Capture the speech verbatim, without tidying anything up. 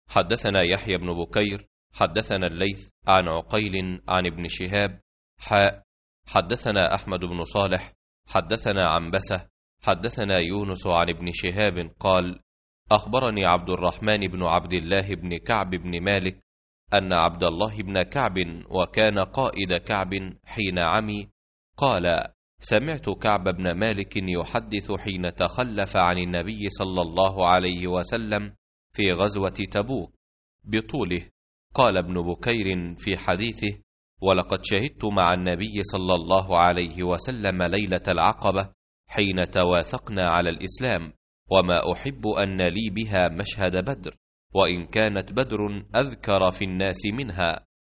حدثنا يحيى بن بكير حدثنا الليث عن عقيل عن ابن شهاب حاء حدثنا أحمد بن صالح حدثنا عنبسة حدثنا يونس عن ابن شهاب قال أخبرني عبد الرحمن بن عبد الله بن كعب بن مالك أن عبد الله بن كعب وكان قائد كعب حين عمي قال سمعت كعب بن مالك يحدث حين تخلف عن النبي صلى الله عليه وسلم في غزوة تبوك بطوله. قال ابن بكير في حديثه ولقد شهدت مع النبي صلى الله عليه وسلم ليلة العقبة حين تواثقنا على الإسلام، وما أحب أن لي بها مشهد بدر، وإن كانت بدر أذكر في الناس منها،